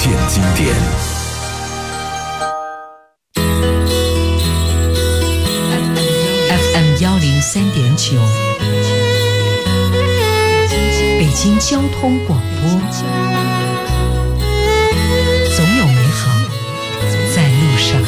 见经典。 FM103.9，北京交通广播，总有美好在路上。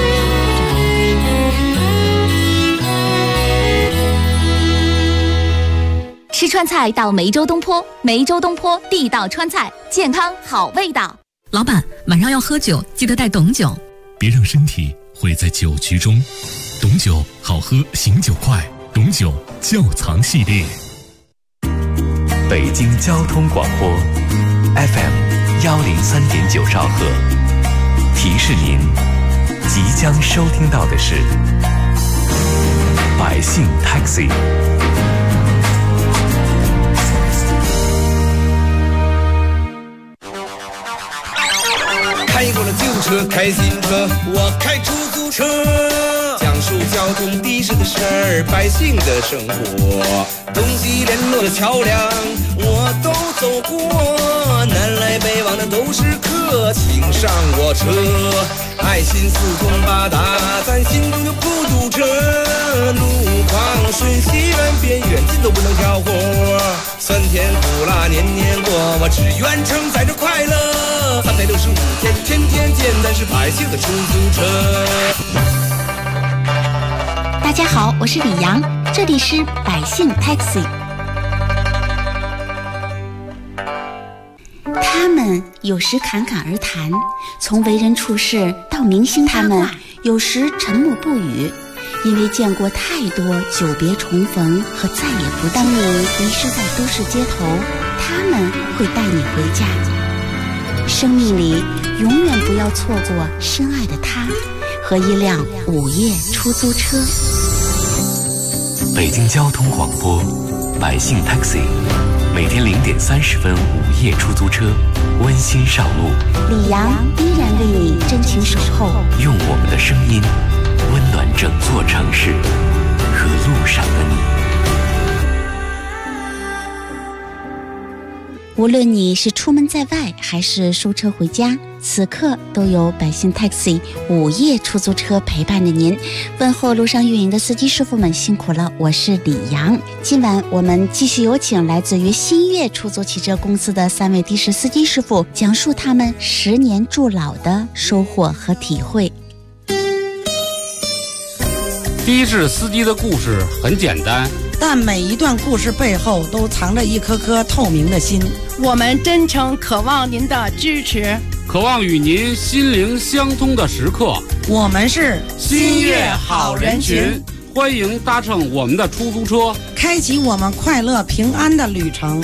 吃川菜到梅州东坡，梅州东坡地道川菜，健康好味道。 老板，晚上要喝酒，记得带董酒。 别让身体毁在酒局中。董酒好喝，醒酒快。董酒窖藏系列。 北京交通广播 FM103.9兆赫，提示您即将收听到的是百姓 Taxi。 开过了旧车，开新车，我开出租车，讲述交通的士的事儿，百姓的生活，东西联络的桥梁我都走过，南来北往的都是客，请上我车，爱心四通八达，咱心中就不堵车，路况顺西远边远近都不能挑活，酸甜苦辣年年过，我只愿承载着快乐，365天天天见，咱是百姓的出租车。 大家好，我是李阳，这里是百姓 Taxi。 他们有时侃侃而谈，从为人处事到明星他们有时沉默不语，因为见过太多久别重逢和再也不当你迷失在都市街头，他们会带你回家。生命里永远不要错过深爱的他和一辆午夜出租车。 北京交通广播百姓 Taxi， 每天0点30分午夜出租车温馨上路， 李阳依然为你真情守候， 用我们的声音温暖整座城市和路上的你。 无论你是出门在外还是收车回家，此刻都有百姓 Taxi 午夜出租车陪伴着您。问候路上运营的司机师傅们辛苦了，我是李阳。今晚我们继续有请来自于新月出租汽车公司的3位的士司机师傅，讲述他们10年驻老的收获和体会。 的士司机的故事很简单， 但每一段故事背后都藏着一颗颗透明的心。 我们真诚渴望您的支持， 渴望与您心灵相通的时刻。 我们是新月好人群，欢迎搭乘我们的出租车， 开启我们快乐平安的旅程。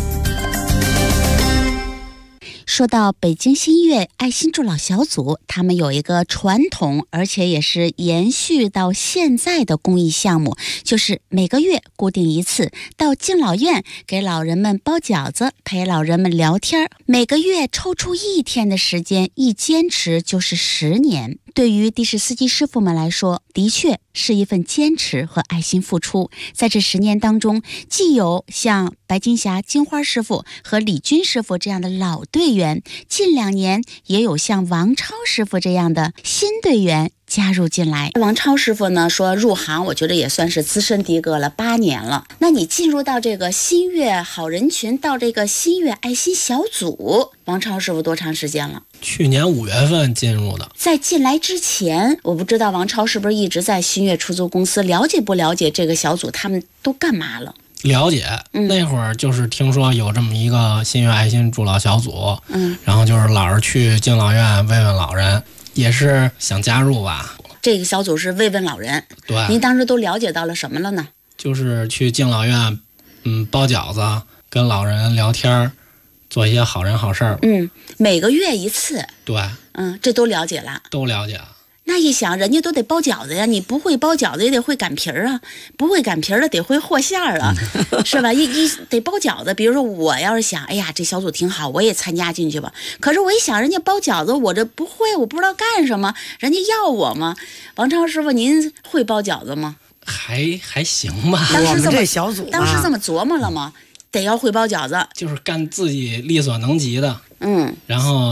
说到北京新月爱心助老小组，他们有一个传统而且也是延续到现在的公益项目，就是每个月固定一次到敬老院给老人们包饺子，陪老人们聊天，每个月抽出1天的时间，一坚持就是10年。对于的士司机师傅们来说，的确是一份坚持和爱心付出。在这10年当中，既有像白金霞、金花师傅和李军师傅这样的老队员，近2年也有像王超师傅这样的新队员加入进来。王超师傅呢说入行我觉得也算是资深的哥了，8年了。那你进入到这个新月好人群，到这个新月爱心小组，王超师傅多长时间了？ 去年5月份进入的。在进来之前，我不知道王超是不是一直在新月出租公司，了解不了解这个小组他们都干嘛了？ 了解，那会儿就是听说有这么一个新月爱心助老小组，然后就是老是去敬老院慰问老人，也是想加入吧。 这个小组是慰问老人，对。您当时都了解到了什么了呢？ 就是去敬老院，包饺子，跟老人聊天，做一些好人好事儿。 每个月一次。对。这都了解了。都了解了。那一想，人家都得包饺子呀，你不会包饺子也得会擀皮儿啊，不会擀皮儿的得会和馅儿啊，是吧？一得包饺子。比如说我要是想，哎呀，这小组挺好，我也参加进去吧。可是我一想，人家包饺子，我这不会，我不知道干什么，人家要我吗？王超师傅，您会包饺子吗？ 还行吧。 我们这小组当时这么琢磨了吗？得要会包饺子， 就是干自己力所能及的。然后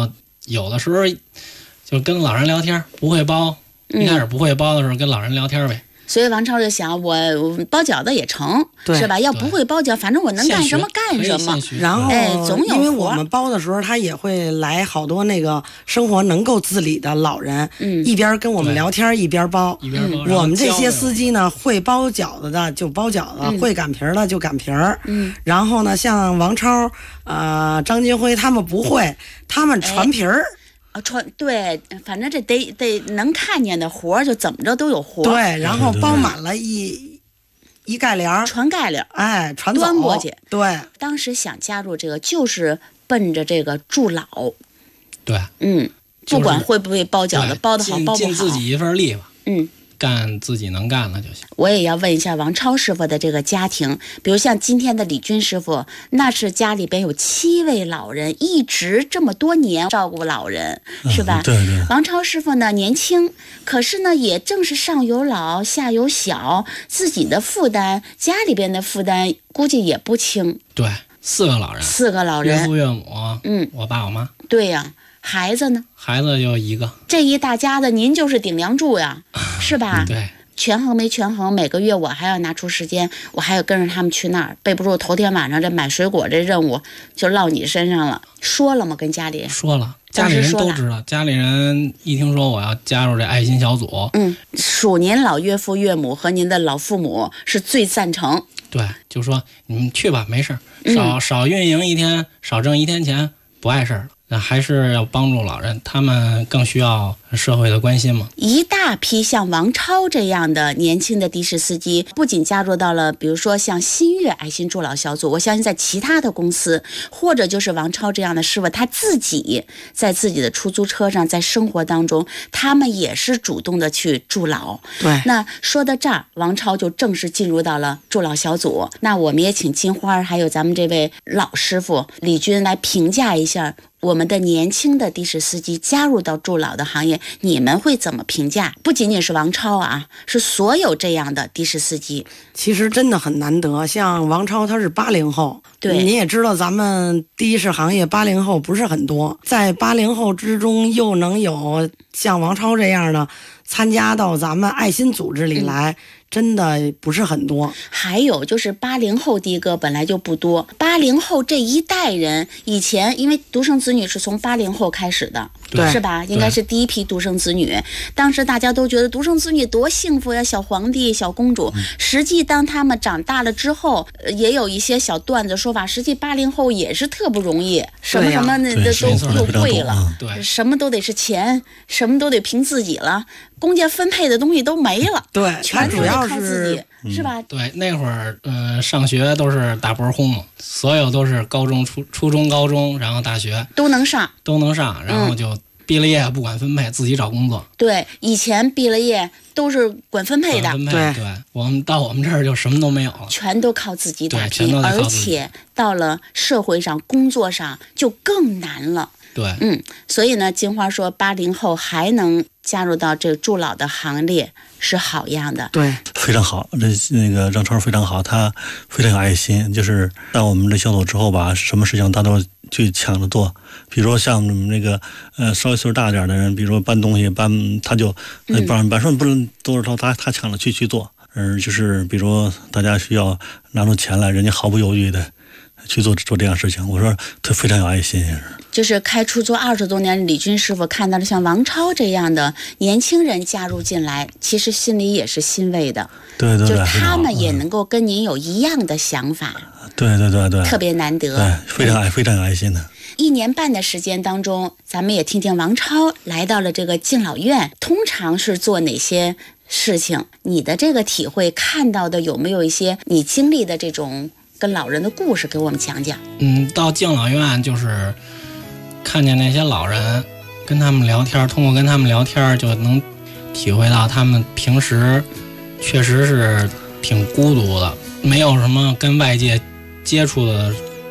有的时候就跟老人聊天，不会包，一开始不会包的时候跟老人聊天呗。 所以王超就想，我包饺子也成，是吧？要不会包饺，反正我能干什么干什么。 然后， 总有因为我们包的时候，他也会来好多那个生活能够自理的老人，一边跟我们聊天一边包。我们这些司机呢，会包饺子的就包饺子，会擀皮儿的就擀皮儿。然后呢，像王超、张金辉他们不会，他们传皮儿。 对，反正这得能看见的活就怎么着都有活。 对，然后包满了一盖帘， 传盖帘， 传走端过去。 对， 当时想加入这个，就是奔着这个助老。 对， 不管会不会包饺子，包得好包不好， 尽自己一份力吧。干自己能干的就行。 我也要问一下王超师傅的这个家庭，比如像今天的李军师傅，那是家里边有7位老人，一直这么多年照顾老人，是吧？ 对。 王超师傅呢年轻，可是呢也正是上有老下有小，自己的负担，家里边的负担估计也不轻。 对，4个老人，岳父岳母，我爸我妈。 对呀。孩子呢？ 孩子就1个。 这一大家子，您就是顶梁柱呀，是吧？ 对。 权衡没权衡？每个月我还要拿出时间，我还要跟着他们去那儿，备不住头天晚上这买水果这任务就落你身上了。说了吗？跟家里人说了，家里人都知道。家里人一听说我要加入这爱心小组， 属您老岳父岳母和您的老父母是最赞成。 对，就说你们去吧，没事，少运营一天，少挣1天钱，不碍事儿。那还是要帮助老人，他们更需要社会的关心嘛。 一大批像王超这样的年轻的的士司机，不仅加入到了比如说像新月爱心助老小组，我相信在其他的公司，或者就是王超这样的师傅，他自己在自己的出租车上，在生活当中，他们也是主动的去助老。 对。 那说到这儿，王超就正式进入到了助老小组。那我们也请金花还有咱们这位老师傅李军来评价一下我们的年轻的的士司机加入到助老的行业，你们会怎么评价？不仅仅是王超啊，是所有这样的的士司机。 其实真的很难得，像王超他是80后， 对， 你也知道咱们的士行业80后不是很多，在80后之中又能有像王超这样的参加到咱们爱心组织里来，真的不是很多。 还有就是80后的哥本来就不多，80后这一代人以前因为独生子女是从80后开始的， 对， 是吧？应该是第一批独生子女。当时大家都觉得独生子女多幸福呀，小皇帝小公主。实际当他们长大了之后，也有一些小段子说法，实际80后也是特不容易，什么什么的都又贵了， 对， 什么都得是钱，什么都得凭自己了，公家分配的东西都没了， 对， 全都得靠自己，是吧？ 对，那会儿上学都是大波轰嘛，所有都是高中、初中、高中，然后大学都能上， 然后就毕了业不管分配，自己找工作。 对，以前毕了业都是管分配的， 对，我们这儿就什么都没有了， 全都靠自己打拼，而且到了社会上、工作上就更难了。 对， 所以呢，金花说80后还能加入到这个助老的行列是好样的。 对， 非常好，那个张超非常好，他非常有爱心，就是到我们这小组之后吧，什么事情他都去抢着做。比如说像我们那个稍微岁数大点的人，比如说搬东西他就搬说不能都是他抢着去做。就是比如大家需要拿出钱来，人家毫不犹豫的去做这样事情。我说他非常有爱心。 就是开出租20多年，李军师傅看到了像王超这样的年轻人加入进来，其实心里也是欣慰的。 对， 就他们也能够跟您有一样的想法。 对， 特别难得。 对，非常有爱心的。 1年半的时间当中，咱们也听听王超来到了这个敬老院，通常是做哪些事情？你的这个体会看到的有没有一些你经历的这种跟老人的故事给我们讲讲？ 到敬老院就是看见那些老人，跟他们聊天，通过跟他们聊天就能体会到他们平时确实是挺孤独的，没有什么跟外界接触的，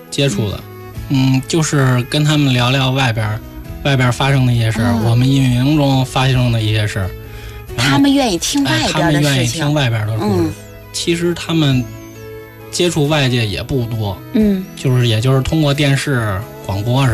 就是跟他们聊聊外边发生的一些事儿，我们运营中发生的一些事儿。 他们愿意听外边的事情， 他们愿意听外边的故事。其实他们接触外界也不多，也就是通过电视、广播什么的。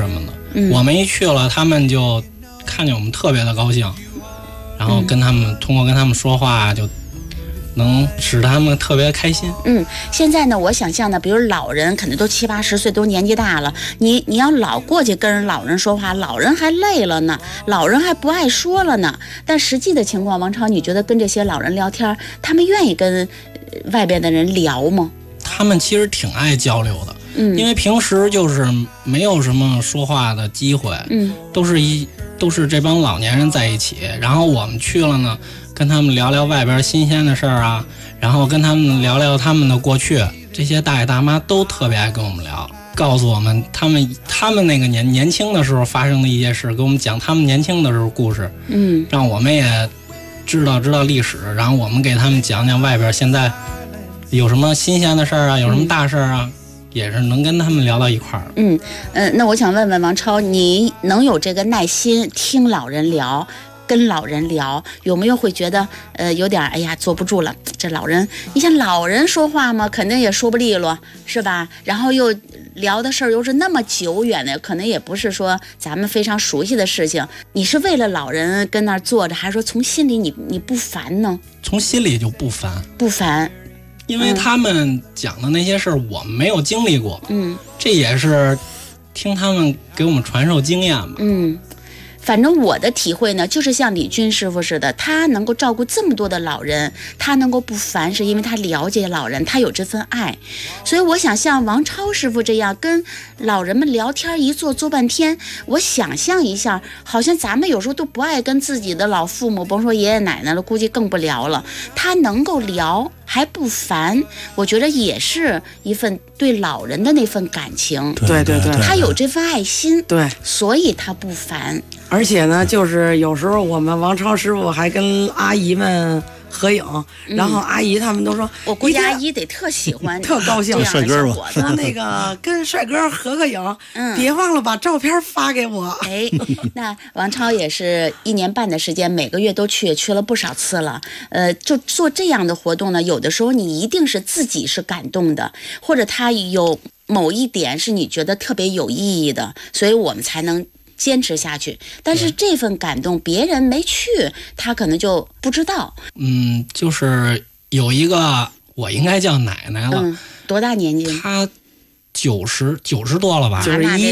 我们一去了，他们就看见我们特别的高兴，然后通过跟他们说话就能使他们特别开心。 现在呢，我想象呢，比如老人可能都70、80岁，都年纪大了，你要老过去跟老人说话，老人还累了呢，老人还不爱说了呢。但实际的情况，王超，你觉得跟这些老人聊天，他们愿意跟外边的人聊吗？ 他们其实挺爱交流的。因为平时就是没有什么说话的机会，都是这帮老年人在一起，然后我们去了呢，跟他们聊聊外边新鲜的事儿啊，然后跟他们聊聊他们的过去，这些大爷大妈都特别爱跟我们聊，告诉我们他们那个年轻的时候发生的一些事，给我们讲他们年轻的时候故事，让我们也知道历史，然后我们给他们讲讲外边现在有什么新鲜的事儿啊，有什么大事儿啊。也是能跟他们聊到一块儿。 那我想问问王超，你能有这个耐心听老人聊，跟老人聊，有没有会觉得有点坐不住了？这老人，你像老人说话嘛，肯定也说不利落，是吧？然后又聊的事儿又是那么久远的，可能也不是说咱们非常熟悉的事情。你是为了老人跟那儿坐着，还是说从心里你不烦呢？ 从心里就不烦， 不烦。 因为他们讲的那些事儿我们没有经历过，这也是听他们给我们传授经验嘛。 反正我的体会呢，就是像李军师傅似的，他能够照顾这么多的老人，他能够不烦，是因为他了解老人，他有这份爱。所以我想像王超师傅这样跟老人们聊天，一坐半天，我想象一下，好像咱们有时候都不爱跟自己的老父母，甭说爷爷奶奶了，估计更不聊了。他能够聊还不烦，我觉得也是一份对老人的那份感情。 对， 他有这份爱心， 对， 所以他不烦。 而且呢，就是有时候我们王超师傅还跟阿姨们合影，然后阿姨他们都说， 我估计阿姨得特喜欢， 特高兴。 帅哥嘛， 说那个跟帅哥合个影，别忘了把照片发给我。 那王超也是1年半的时间，每个月都去了不少次了。就做这样的活动呢，有的时候你一定是自己是感动的，或者他有某一点是你觉得特别有意义的，所以我们才能坚持下去。但是这份感动别人没去，他可能就不知道。 就是有一个我应该叫奶奶了， 多大年纪？ 她90多了吧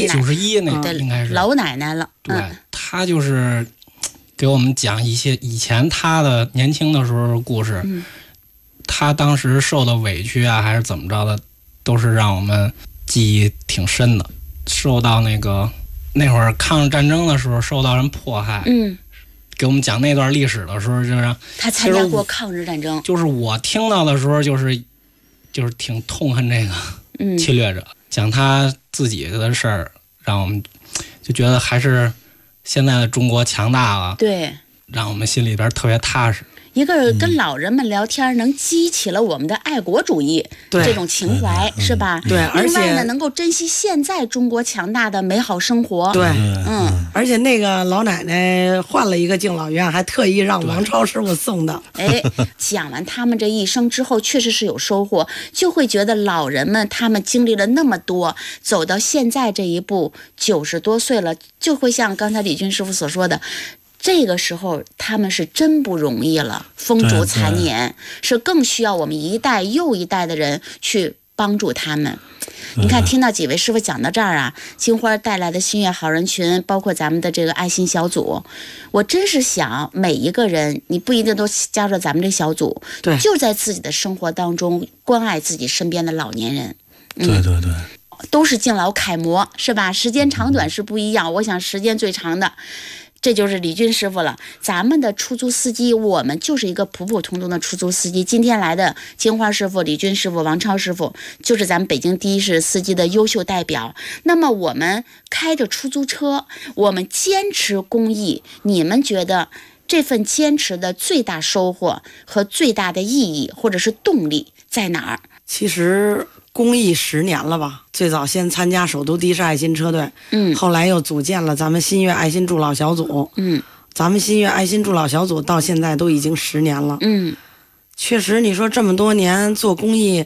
？91那应该是老奶奶了。 对，她就是给我们讲一些以前她的年轻的时候的故事。她当时受的委屈啊，还是怎么着的，都是让我们记忆挺深的。受到那会儿抗日战争的时候受到人迫害，给我们讲那段历史的时候，就让他参加过抗日战争。 就是我听到的时候，就是挺痛恨这个侵略者，讲他自己的事儿，让我们就觉得还是现在的中国强大了， 对， 让我们心里边特别踏实。 一个跟老人们聊天，能激起了我们的爱国主义这种情怀，是吧？ 对，而且另外呢，能够珍惜现在中国强大的美好生活。 对，而且那个老奶奶换了一个敬老院，还特意让王超师傅送的。 讲完他们这一生之后，确实是有收获，就会觉得老人们他们经历了那么多，走到现在这一步，90多岁了，就会像刚才李军师傅所说的。这个时候他们是真不容易了，风烛残年，是更需要我们一代又一代的人去帮助他们。你看，听到几位师傅讲到这儿啊，金花带来的新月好人群，包括咱们的这个爱心小组，我真是想每一个人，你不一定都加入咱们这小组， 对， 就在自己的生活当中关爱自己身边的老年人。 对， 都是敬老楷模，是吧？时间长短是不一样，我想时间最长的这就是李军师傅了。咱们的出租司机，我们就是一个普普通通的出租司机。今天来的金花师傅、李军师傅、王超师傅，就是咱们北京第一市司机的优秀代表。那么我们开着出租车，我们坚持公益，你们觉得这份坚持的最大收获和最大的意义或者是动力在哪儿？ 其实公益10年了吧，最早先参加首都的士爱心车队，后来又组建了咱们新月爱心助老小组，咱们新月爱心助老小组到现在都已经10年了，确实你说这么多年做公益，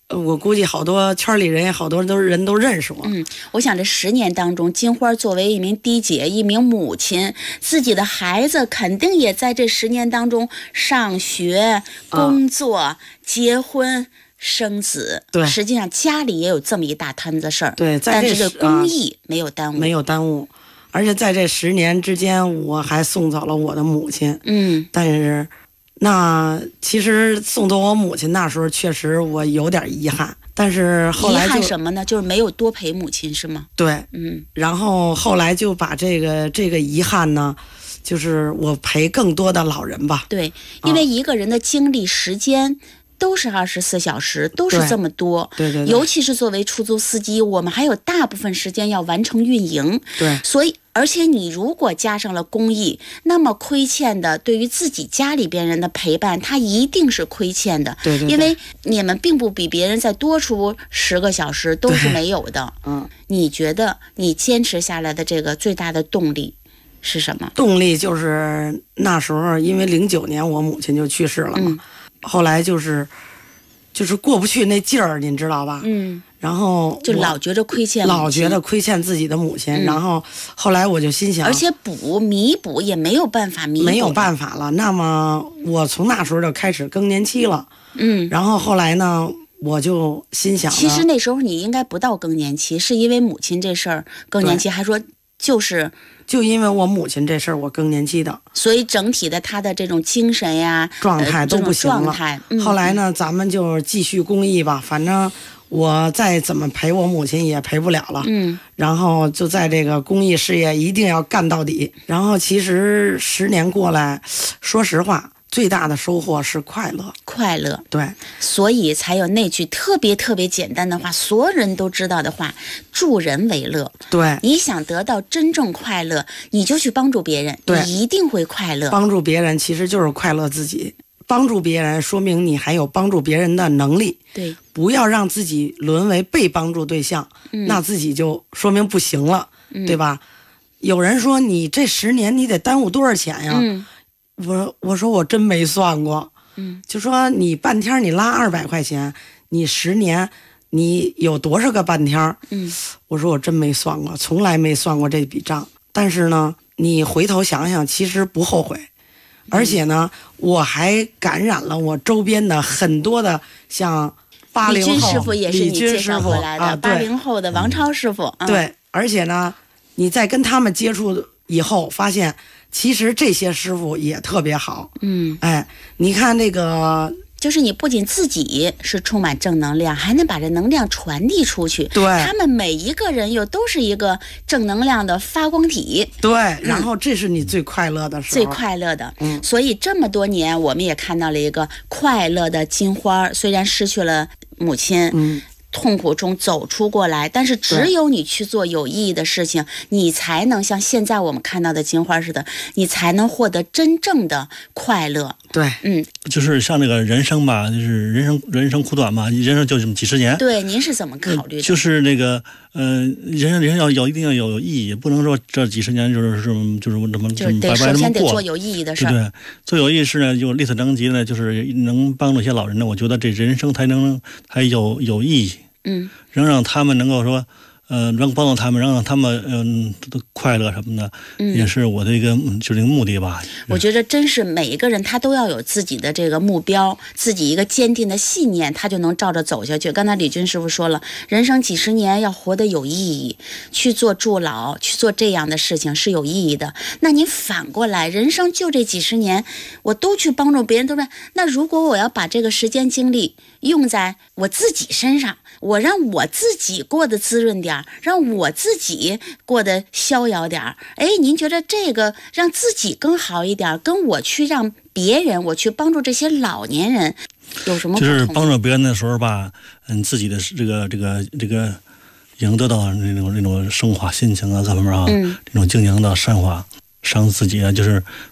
我估计好多圈里人也好多人都认识我。 我想这10年当中，金花作为一名嫡姐、一名母亲，自己的孩子肯定也在这10年当中上学、工作、结婚、生子。 对， 实际上家里也有这么一大摊子事儿。 对， 但是这公益没有耽误， 没有耽误。而且在这10年之间，我还送走了我的母亲。但是。那其实送走我母亲那时候确实我有点遗憾，但是后来遗憾什么呢？就是没有多陪母亲是吗？ 对，然后后来就把这个遗憾呢，就是我陪更多的老人吧。 对，因为一个人的精力时间都是24小时，都是这么多。 对， 尤其是作为出租司机，我们还有大部分时间要完成运营。 对， 所以而且你如果加上了公益，那么亏欠的对于自己家里边人的陪伴，他一定是亏欠的。 对， 因为你们并不比别人再多出10个小时，都是没有的。你觉得你坚持下来的这个最大的动力是什么？ 动力就是那时候，因为09年我母亲就去世了嘛，后来就是过不去那劲儿，您知道吧？然后就老觉着亏欠， 老觉得亏欠自己的母亲。然后后来我就心想， 而且弥补也没有办法弥补， 没有办法了。那么我从那时候就开始更年期了。然后后来呢，我就心想， 其实那时候你应该不到更年期，是因为母亲这事儿更年期，还说就因为我母亲这事儿我更年期的， 所以整体的他的这种精神呀、 状态都不行了。后来呢，咱们就继续公益吧，反正我再怎么陪我母亲也陪不了了。然后就在这个公益事业一定要干到底。然后其实10年过来，说实话，最大的收获是快乐。对， 所以才有那句特别特别简单的话，所有人都知道的话：助人为乐。 对， 你想得到真正快乐，你就去帮助别人，你一定会快乐。 帮助别人其实就是快乐自己。帮助别人说明你还有帮助别人的能力。 对， 不要让自己沦为被帮助对象，那自己就说明不行了，对吧？有人说你这10年你得耽误多少钱呀？我说我真没算过。就说你半天你拉200块钱，你10年你有多少个半天？我说我真没算过，从来没算过这笔账。但是呢，你回头想想，其实不后悔。而且呢，我还感染了我周边的很多的像80后， 李军师傅也是你介绍回来的，80后的王超师傅。 对，而且呢，你在跟他们接触以后，发现其实这些师傅也特别好。你看这个。 就是你不仅自己是充满正能量，还能把这能量传递出去。 对， 他们每一个人又都是一个正能量的发光体。 对，然后这是你最快乐的时候， 最快乐的。所以这么多年，我们也看到了一个快乐的金花，虽然失去了母亲。痛苦中走出过来，但是只有你去做有意义的事情，你才能像现在我们看到的金花似的，你才能获得真正的快乐。 对， 就是像那个人生吧，就是人生苦短嘛，人生就这么几十年。 对，您是怎么考虑的？ 就是那个人生一定要有意义，不能说这几十年就是怎么首先得做有意义的事儿。 对，做有意义事呢，就力所能及呢，就是能帮助一些老人呢，我觉得这人生才有意义。能让他们能够说，能帮助他们，让他们快乐什么的，也是我的一个就是一个目的吧。 我觉得真是每一个人他都要有自己的这个目标，自己一个坚定的信念，他就能照着走下去。刚才李军师傅说了，人生几十年要活得有意义，去做助老，去做这样的事情是有意义的。那你反过来，人生就这几十年，我都去帮助别人，对不对？那如果我要把这个时间精力用在我自己身上，我让我自己过得滋润点，让我自己过得逍遥点。您觉得这个让自己更好一点，跟我去让别人，我去帮助这些老年人有什么不同？ 就是帮助别人的时候吧，自己的这个赢得到那种升华心情啊，各方面啊，这种经营的善化，伤自己啊，就是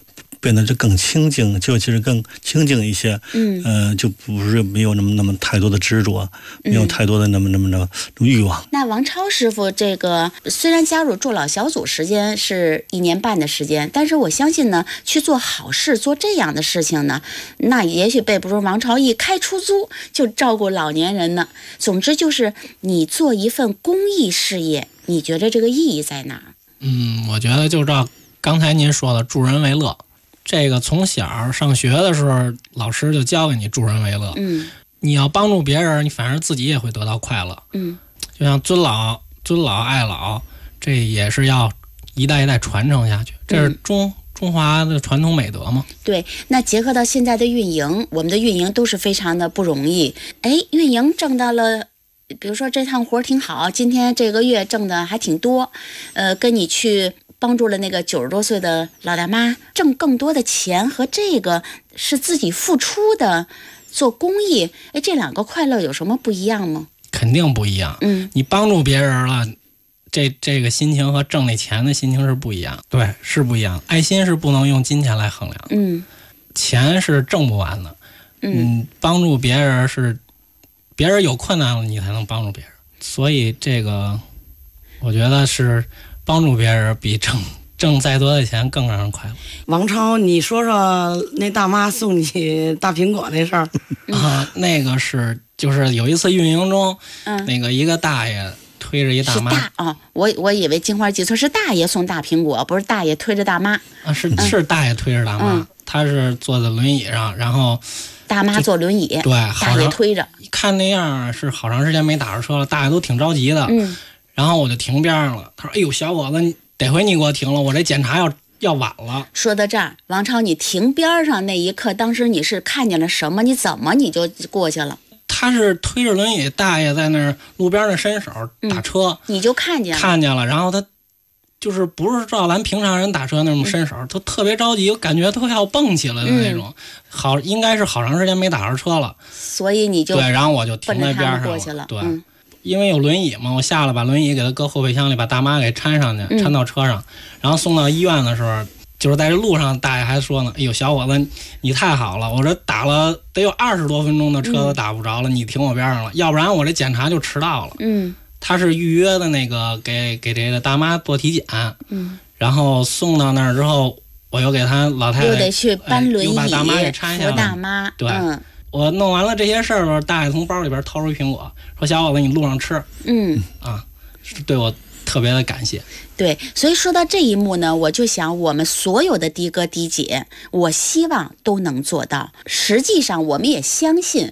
变得就更清静，就其实更清静一些。就不是没有那么太多的执着，没有太多的那么的欲望。 那王超师傅这个虽然加入助老小组时间是1年半的时间，但是我相信呢，去做好事做这样的事情呢，那也许背不住王超一开出租就照顾老年人呢。总之就是你做一份公益事业，你觉得这个意义在哪儿？ 我觉得就照刚才您说的助人为乐，这个从小上学的时候老师就教给你助人为乐。你要帮助别人，你反而自己也会得到快乐。就像尊老爱老，这也是要一代一代传承下去，这是中华的传统美德嘛。 对，那结合到现在的运营，我们的运营都是非常的不容易。运营挣到了，比如说这趟活挺好，今天这个月挣的还挺多，跟你去帮助了那个90多岁的老大妈挣更多的钱，和这个是自己付出的做公益，这两个快乐有什么不一样吗？ 肯定不一样。你帮助别人了，这个心情和挣那钱的心情是不一样。对，是不一样。爱心是不能用金钱来衡量的。钱是挣不完的。帮助别人是别人有困难了你才能帮助别人，所以这个我觉得是帮助别人比挣再多的钱更让人快乐。 王超，你说说那大妈送你大苹果那事儿。 那个就是有一次运营中，那个一个大爷推着一大妈。 是我以为金花记错，是大爷送大苹果，不是大爷推着大妈。 是大爷推着大妈，他是坐在轮椅上，然后大妈坐轮椅， 对， 大爷推着。 看那样是好长时间没打着车了，大爷都挺着急的。然后我就停边上了，他说：“哎呦，小伙子，得亏你给我停了，我这检查要晚了。” 说到这儿，王超，你停边上那一刻，当时你是看见了什么？你怎么你就过去了？ 他是推着轮椅，大爷在那儿路边的伸手打车， 你就看见了，然后他就是不是照咱平常人打车那种伸手，他特别着急，我感觉都要蹦起来的那种。应该是好长时间没打着车了， 所以你就对，然后我就停在边上过去了。 对。因为有轮椅嘛，我下来把轮椅给他搁后备箱里，把大妈给搀上去，搀到车上，然后送到医院的时候，就是在这路上，大爷还说呢：“哎呦，小伙子，你太好了！我这打了得有20多分钟的车都打不着了，你停我边上了，要不然我这检查就迟到了。”他是预约的那个给这个大妈做体检，然后送到那儿之后，我又给他老太太又得去搬轮椅， 又把大妈给搀下了。 大妈， 对。我弄完了这些事儿的时候，大爷从包里边掏出一苹果，说：“小伙子，你路上吃。”是对我特别的感谢。 对，所以说到这一幕呢，我就想我们所有的的哥的姐，我希望都能做到。实际上，我们也相信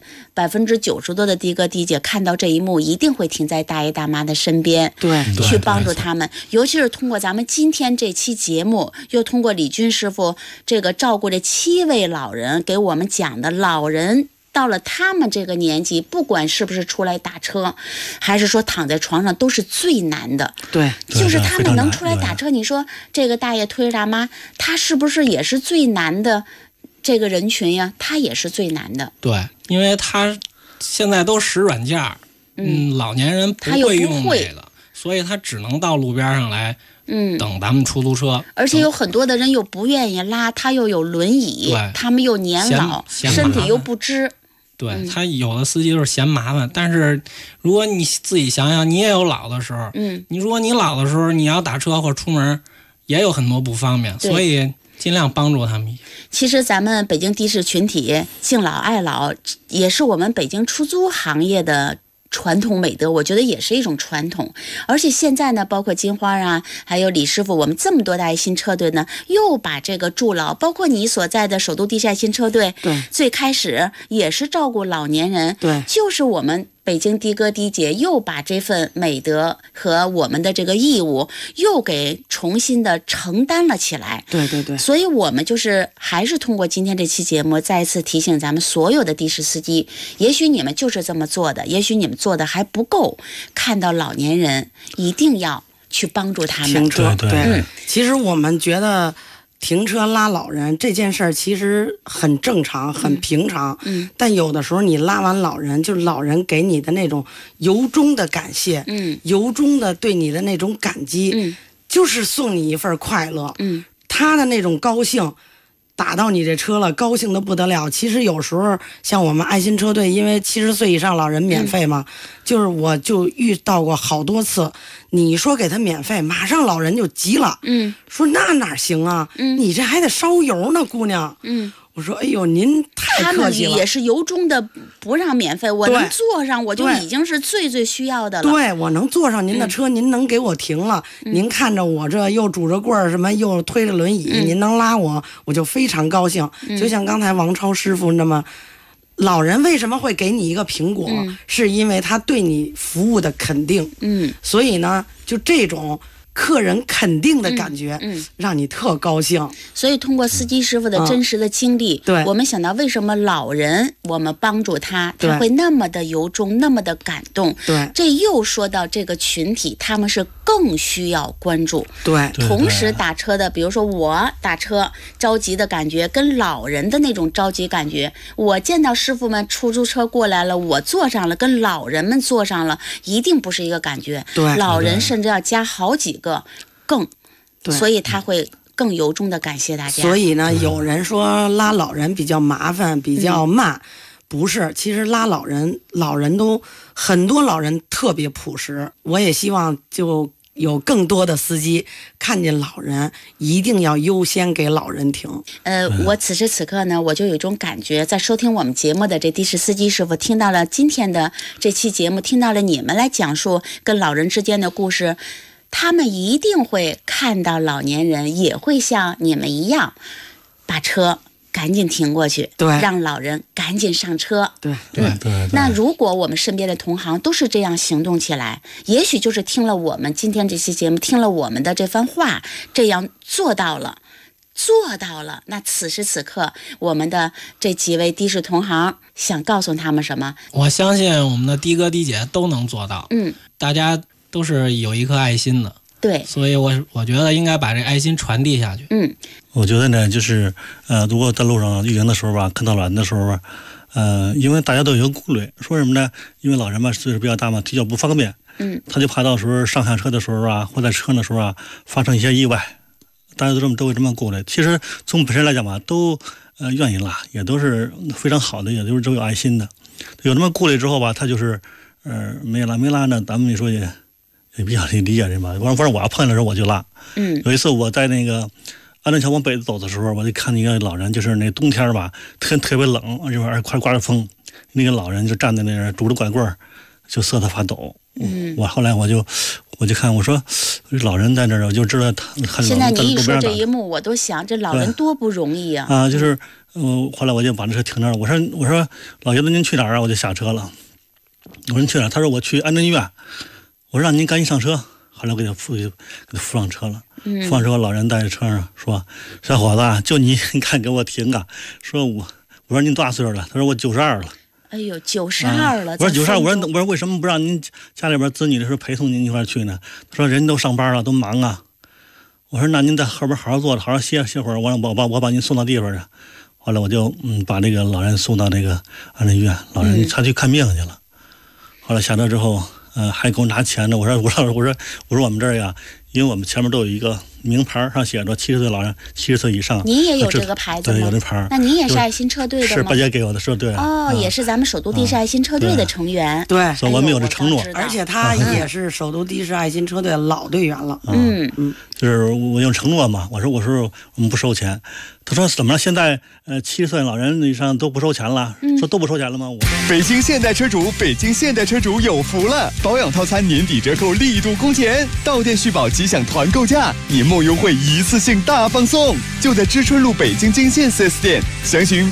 90%多的的哥的姐看到这一幕，一定会停在大爷大妈的身边， 对， 去帮助他们。尤其是通过咱们今天这期节目，又通过李军师傅这个照顾这7位老人给我们讲的老人。到了他们这个年纪，不管是不是出来打车，还是说躺在床上，都是最难的。 对， 就是他们能出来打车，你说这个大爷推着大妈，他是不是也是最难的这个人群呀？他也是最难的。 对，因为他现在都使软件，老年人不会用这个，所以他只能到路边上来。等咱们出租车， 而且有很多的人又不愿意拉，他又有轮椅，他们又年老，身体又不支。 对，他有的司机就是嫌麻烦，但是如果你自己想想，你也有老的时候，如果你老的时候你要打车或者出门，也有很多不方便，所以尽量帮助他们一下。 其实咱们北京的士群体敬老爱老，也是我们北京出租行业的传统美德，我觉得也是一种传统。而且现在呢，包括金花啊，还有李师傅，我们这么多的爱心车队呢，又把这个助老，包括你所在的首都地市爱心车队， 对， 最开始也是照顾老年人， 对， 就是我们北京的哥的姐又把这份美德和我们的这个义务又给重新的承担了起来。 对对对， 所以我们就是还是通过今天这期节目再一次提醒咱们所有的的士司机，也许你们就是这么做的，也许你们做的还不够，看到老年人一定要去帮助他们。 停车，对，其实我们觉得停车拉老人这件事儿其实很正常，很平常。但有的时候你拉完老人，就是老人给你的那种由衷的感谢，由衷的对你的那种感激，就是送你一份快乐。他的那种高兴， 打到你这车了，高兴的不得了。其实有时候像我们爱心车队，因为70岁以上老人免费嘛，就是我就遇到过好多次，你说给他免费，马上老人就急了，说那哪行啊，你这还得烧油呢，姑娘，我说哎呦，您太客气了。 他们也是由衷的不让免费，我能坐上我就已经是最最需要的了。 对，我能坐上您的车，您能给我停了，您看着我这又拄着棍儿什么，又推着轮椅，您能拉我，我就非常高兴。就像刚才王超师傅那么，老人为什么会给你一个苹果，是因为他对你服务的肯定。所以呢，就这种客人肯定的感觉，让你特高兴。 所以通过司机师傅的真实的经历， 对， 我们想到为什么老人我们帮助他会那么的由衷，那么的感动。 对， 这又说到这个群体，他们是更需要关注。 对， 同时打车的，比如说我打车着急的感觉，跟老人的那种着急感觉，我见到师傅们出租车过来了，我坐上了，跟老人们坐上了，一定不是一个感觉。 对， 老人甚至要加好几个。所以他会更由衷的感谢大家。 所以呢，有人说拉老人比较麻烦，比较慢，不是，其实拉老人都很多，老人特别朴实。我也希望就有更多的司机看见老人，一定要优先给老人停。 我此时此刻呢，我就有一种感觉，在收听我们节目的这的士司机师傅，听到了今天的这期节目，听到了你们来讲述跟老人之间的故事。他们一定会看到老年人也会像你们一样，把车赶紧停过去， 对， 让老人赶紧上车。 对。 那如果我们身边的同行都是这样行动起来，也许就是听了我们今天这期节目，听了我们的这番话，这样做到了。那此时此刻，我们的这几位的士同行想告诉他们什么？ 我相信我们的的哥的姐都能做到。大家都是有一颗爱心的， 对， 所以我觉得应该把这爱心传递下去。 我觉得呢，就是如果在路上运营的时候吧，看到老人的时候吧，因为大家都有顾虑，说什么呢？因为老人嘛岁数比较大嘛，比较不方便，他就怕到时候上下车的时候啊，或在车的时候啊，发生一些意外，大家都有这么顾虑。其实从本身来讲吧，都愿意拉，也都是非常好的，也都是有爱心的。有这么顾虑之后吧，他就是没拉呢，咱们你说也比较理解人吧。反正我要碰见的时候我就拉。有一次我在那个安定桥往北走的时候，我就看那个老人，就是那冬天吧，特别冷，这边快刮着风，那个老人就站在那儿拄着拐棍儿，就瑟瑟发抖。我后来我就看，我说老人在那儿，我就知道他。 现在你一说这一幕，我都想这老人多不容易啊！ 就是后来我就把这车停那儿，我说老爷子您去哪儿啊？我就下车了。我说你去哪儿？他说我去安贞医院。我说让您赶紧上车。后来我给他扶上车了。扶上车，老人在车上说：“小伙子，就你看给我停啊！”说我说您多大岁数了？他说我92了。 哎呦，92了！ 我说92，我说为什么不让您家里边子女的时候陪同您一块去呢？他说人都上班了，都忙啊。我说那您在后边好好坐着，好好歇会儿，我把您送到地方去。后来我就把这个老人送到那个安贞医院，老人他去看病去了。后来下车之后，还给我拿钱呢。我说我们这儿呀，因为我们前面都有一个名牌，上写着70岁老人，70岁以上。 您也有这个牌子吗？ 对，有这牌。 那您也是爱心车队的吗？ 是八姐给我的，是对。 也是咱们首都的士爱心车队的成员。 对， 所以我们有这承诺。 而且他也是首都的士爱心车队的老队员了。 就是我有承诺嘛。我说我们不收钱。他说怎么了？现在70岁老人以上都不收钱了？说都不收钱了吗？ 北京现代车主有福了！保养套餐年底折扣力度空前，到店续保即享团购价，年末优惠一次性大放送，就在知春路北京金线 4S 店，详询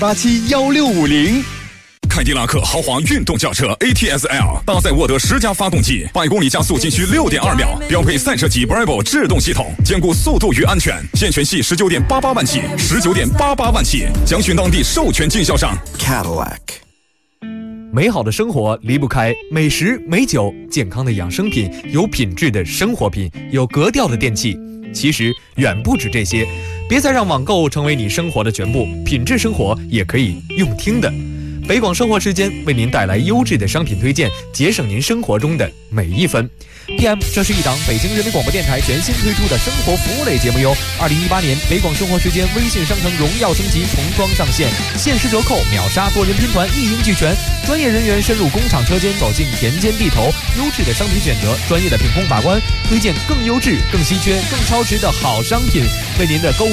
82871650。 凯迪拉克豪华运动轿车 ATS-L 搭载沃德10加发动机，100公里加速仅需6.2秒，标配赛车级 Bravo 制动系统，兼顾速度与安全。现权系19.88万起，19.88万起，详询当地授权经销商 Cadillac。美好的生活离不开美食美酒，健康的养生品，有品质的生活品，有格调的电器。其实远不止这些，别再让网购成为你生活的全部，品质生活也可以用听的。北广生活之间为您带来优质的商品推荐，节省您生活中的每一分。 PM， 这是一档北京人民广播电台全新推出的生活服务类节目哟。2018年北广生活时间微信商城荣耀升级，重装上线，限时折扣，秒杀多人拼团，一应俱全。专业人员深入工厂车间，走进田间地头，优质的商品选择，专业的品控把关，推荐更优质、更稀缺、更超值的好商品，为您的购物